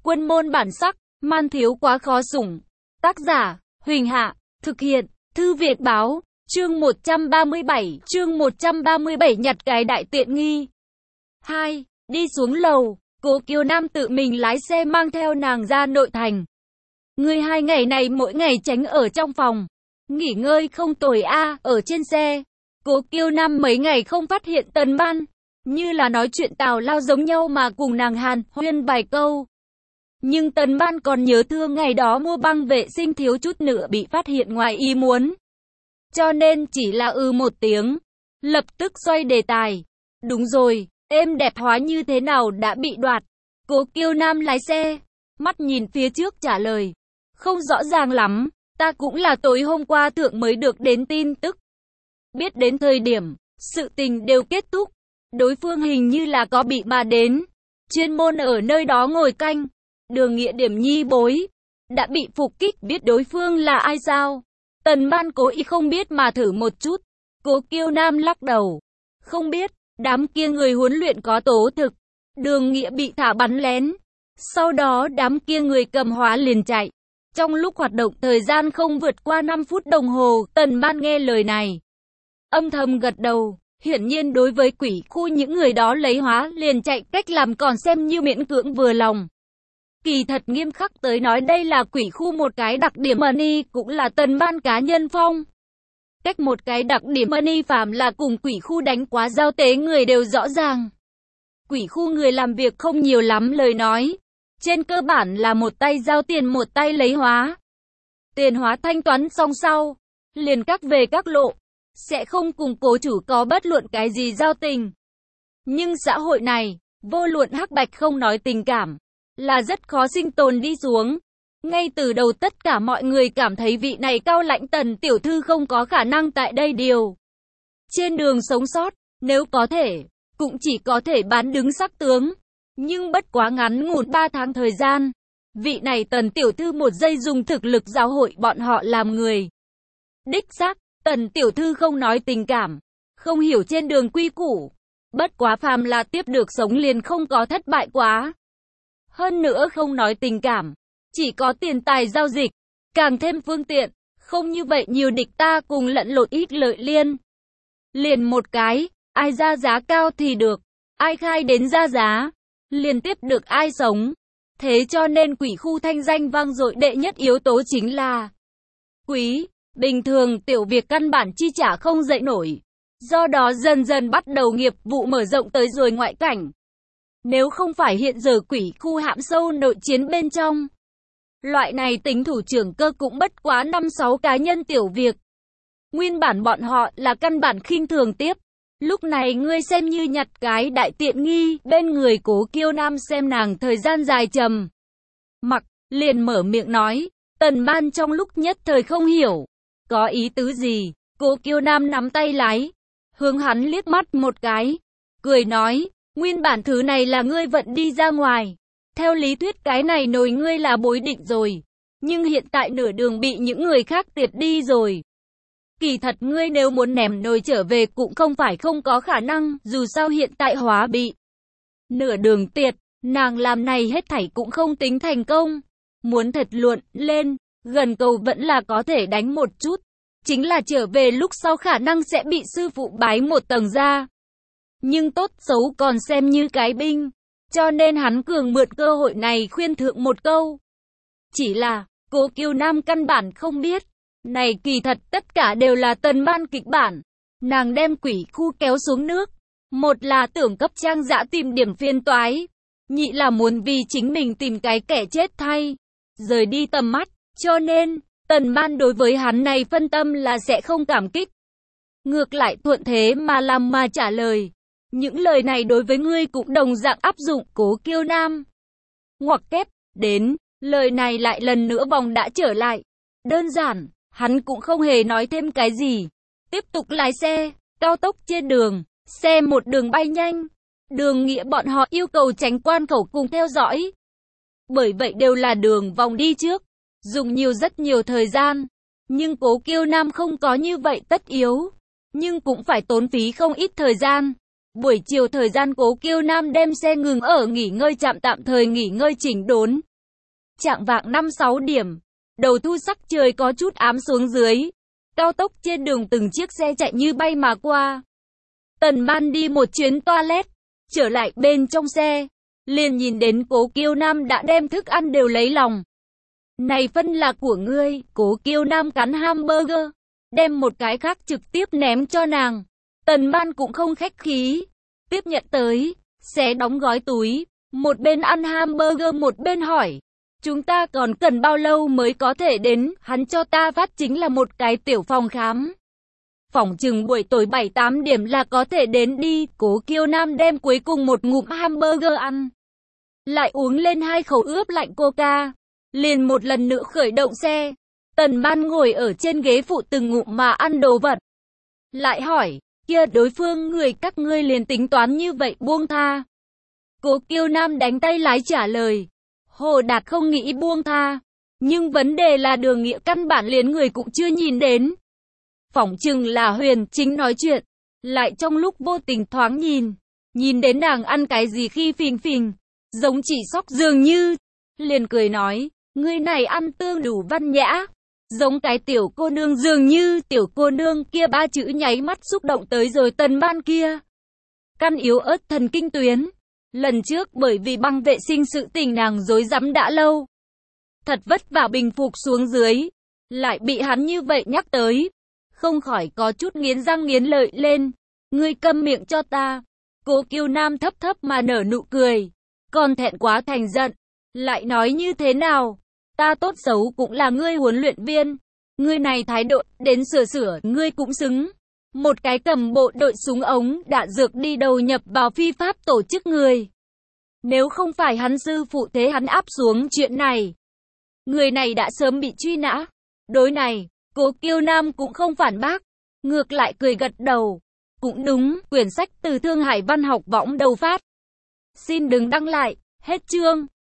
Quân môn bản sắc, man thiếu quá khó sủng. Tác giả, Huỳnh Hạ, thực hiện, Thư Việt Báo, chương 137 nhặt cái đại tiện nghi. 2. Đi xuống lầu, Cố Kiều Nam tự mình lái xe mang theo nàng ra nội thành. Người 2 ngày này mỗi ngày tránh ở trong phòng, nghỉ ngơi không tồi ở trên xe. Cố Kiều Nam mấy ngày không phát hiện Tần Ban, như là nói chuyện tào lao giống nhau mà cùng nàng hàn huyên vài câu. Nhưng Tần Ban còn nhớ thương ngày đó mua băng vệ sinh thiếu chút nữa bị phát hiện ngoài ý muốn. Cho nên chỉ là một tiếng, lập tức xoay đề tài. Đúng rồi, êm đẹp hóa như thế nào đã bị đoạt. Cố Kiều Nam lái xe, mắt nhìn phía trước trả lời. Không rõ ràng lắm, ta cũng là tối hôm qua thượng mới được đến tin tức. Biết đến thời điểm, sự tình đều kết thúc. Đối phương hình như là có bị mà đến. Chuyên môn ở nơi đó ngồi canh. Đường Nghĩa điểm nhi bối. Đã bị phục kích, biết đối phương là ai sao? Tần Ban cố ý không biết mà thử một chút. Cố Kiều Nam lắc đầu. Không biết, đám kia người huấn luyện có tố thực. Đường Nghĩa bị thả bắn lén. Sau đó đám kia người cầm hóa liền chạy. Trong lúc hoạt động thời gian không vượt qua 5 phút đồng hồ, Tần Ban nghe lời này. Âm thầm gật đầu, hiển nhiên đối với quỷ khu những người đó lấy hóa liền chạy cách làm còn xem như miễn cưỡng vừa lòng. Kỳ thật nghiêm khắc tới nói đây là quỷ khu một cái đặc điểm money cũng là Tần Ban cá nhân phong. Cách một cái đặc điểm money phàm là cùng quỷ khu đánh quá giao tế người đều rõ ràng. Quỷ khu người làm việc không nhiều lắm lời nói. Trên cơ bản là một tay giao tiền một tay lấy hóa. Tiền hóa thanh toán xong sau, liền các về các lộ. Sẽ không cùng cố chủ có bất luận cái gì giao tình. Nhưng xã hội này, vô luận hắc bạch không nói tình cảm, là rất khó sinh tồn đi xuống. Ngay từ đầu tất cả mọi người cảm thấy vị này cao lãnh Tần tiểu thư không có khả năng tại đây điều. Trên đường sống sót, nếu có thể, cũng chỉ có thể bán đứng sắc tướng. Nhưng bất quá ngắn ngủn 3 tháng thời gian, vị này Tần tiểu thư một giây dùng thực lực giáo hội bọn họ làm người. Đích xác, Tần tiểu thư không nói tình cảm, không hiểu trên đường quy củ. Bất quá phàm là tiếp được sống liền không có thất bại quá. Hơn nữa không nói tình cảm, chỉ có tiền tài giao dịch, càng thêm phương tiện. Không như vậy nhiều địch ta cùng lẫn lộn ít lợi liên. Liền một cái, ai ra giá cao thì được, ai khai đến ra giá, liên tiếp được ai sống. Thế cho nên quỷ khu thanh danh vang dội đệ nhất yếu tố chính là quý. Bình thường tiểu việc căn bản chi trả không dậy nổi. Do đó dần dần bắt đầu nghiệp vụ mở rộng tới rồi ngoại cảnh. Nếu không phải hiện giờ quỷ khu hãm sâu nội chiến bên trong, loại này tính thủ trưởng cơ cũng bất quá 5-6 cá nhân tiểu việc. Nguyên bản bọn họ là căn bản khinh thường tiếp. Lúc này ngươi xem như nhặt cái đại tiện nghi, bên người Cố Kiều Nam xem nàng thời gian dài trầm mặc, liền mở miệng nói. Tần Ban trong lúc nhất thời không hiểu, có ý tứ gì. Cố Kiều Nam nắm tay lái, hướng hắn liếc mắt một cái, cười nói, nguyên bản thứ này là ngươi vận đi ra ngoài. Theo lý thuyết cái này nồi ngươi là bối định rồi, nhưng hiện tại nửa đường bị những người khác tiệt đi rồi. Kỳ thật ngươi nếu muốn ném nồi trở về cũng không phải không có khả năng, dù sao hiện tại hóa bị nửa đường tiệt, nàng làm này hết thảy cũng không tính thành công. Muốn thật luận lên, gần cầu vẫn là có thể đánh một chút. Chính là trở về lúc sau khả năng sẽ bị sư phụ bái một tầng ra. Nhưng tốt xấu còn xem như cái binh. Cho nên hắn cường mượn cơ hội này khuyên thượng một câu. Chỉ là, Cố Kiều Nam căn bản không biết. Này kỳ thật tất cả đều là Tần Ban kịch bản. Nàng đem quỷ khu kéo xuống nước. Một là tưởng cấp Trang Dã tìm điểm phiên toái. Nhị là muốn vì chính mình tìm cái kẻ chết thay. Rời đi tầm mắt. Cho nên, Tần Ban đối với hắn này phân tâm là sẽ không cảm kích. Ngược lại thuận thế mà làm mà trả lời. Những lời này đối với ngươi cũng đồng dạng áp dụng. Cố Kiều Nam ngoặc kép đến, lời này lại lần nữa vòng đã trở lại. Đơn giản, hắn cũng không hề nói thêm cái gì. Tiếp tục lái xe, cao tốc trên đường, xe một đường bay nhanh. Đường Nghĩa bọn họ yêu cầu tránh quan khẩu cùng theo dõi. Bởi vậy đều là đường vòng đi trước, dùng rất nhiều thời gian. Nhưng Cố Kiều Nam không có như vậy tất yếu, nhưng cũng phải tốn phí không ít thời gian. Buổi chiều thời gian Cố Kiều Nam đem xe ngừng ở nghỉ ngơi trạm tạm thời nghỉ ngơi chỉnh đốn. Chạng vạng 5-6 điểm, đầu thu sắc trời có chút ám xuống dưới. Cao tốc trên đường từng chiếc xe chạy như bay mà qua. Tần Ban đi một chuyến toilet, trở lại bên trong xe, liền nhìn đến Cố Kiêu Nam đã đem thức ăn đều lấy lòng. Này phân là của ngươi, Cố Kiêu Nam cắn hamburger, đem một cái khác trực tiếp ném cho nàng. Tần Ban cũng không khách khí, tiếp nhận tới, xé đóng gói túi, một bên ăn hamburger một bên hỏi. Chúng ta còn cần bao lâu mới có thể đến, hắn cho ta phát chính là một cái tiểu phòng khám. Phỏng chừng buổi tối 7-8 điểm là có thể đến đi, Cố Kiêu Nam đem cuối cùng một ngụm hamburger ăn. Lại uống lên 2 khẩu ướp lạnh coca, liền một lần nữa khởi động xe. Tần Ban ngồi ở trên ghế phụ từng ngụm mà ăn đồ vật. Lại hỏi, kia đối phương người các ngươi liền tính toán như vậy buông tha. Cố Kiêu Nam đánh tay lái trả lời. Hồ Đạt không nghĩ buông tha, nhưng vấn đề là Đường Nghĩa căn bản liền người cũng chưa nhìn đến. Phỏng chừng là Huyền Chính nói chuyện, lại trong lúc vô tình thoáng nhìn đến nàng ăn cái gì khi phình phình, giống chỉ sóc dường như, liền cười nói, người này ăn tương đủ văn nhã, giống cái tiểu cô nương dường như, tiểu cô nương kia 3 chữ nháy mắt xúc động tới rồi Tần Ban kia. Căn yếu ớt thần kinh tuyến. Lần trước bởi vì băng vệ sinh sự tình nàng rối rắm đã lâu. Thật vất vả bình phục xuống dưới. Lại bị hắn như vậy nhắc tới. Không khỏi có chút nghiến răng nghiến lợi lên. Ngươi câm miệng cho ta. Cố Kiêu Nam thấp thấp mà nở nụ cười. Còn thẹn quá thành giận. Lại nói như thế nào? Ta tốt xấu cũng là ngươi huấn luyện viên. Ngươi này thái độ đến sửa ngươi cũng xứng. Một cái cầm bộ đội súng ống đạn dược đi đầu nhập vào phi pháp tổ chức người. Nếu không phải hắn sư phụ thế hắn áp xuống chuyện này, người này đã sớm bị truy nã. Đối này, Cố Kiêu Nam cũng không phản bác, ngược lại cười gật đầu. Cũng đúng, quyển sách từ Thương Hải Văn học võng đầu phát. Xin đừng đăng lại, hết chương.